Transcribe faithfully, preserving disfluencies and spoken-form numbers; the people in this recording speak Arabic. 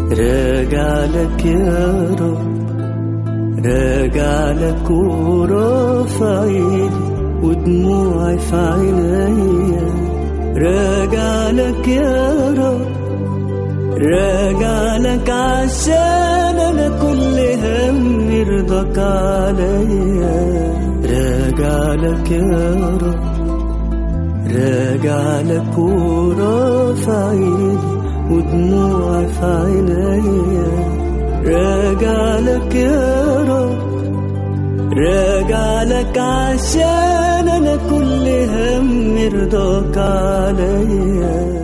راجع لك يا رب، راجع لك ورافع ايدي ودموعي في عينيا. راجع لك يا رب، راجع لك عشان انا كل هم رضاك عليا. راجع لك يا رب، راجع لك ورافع ايدي ودموعي في عينيا. راجع لك يا رب، راجع لك عشان انا كل هم رضاك عليا.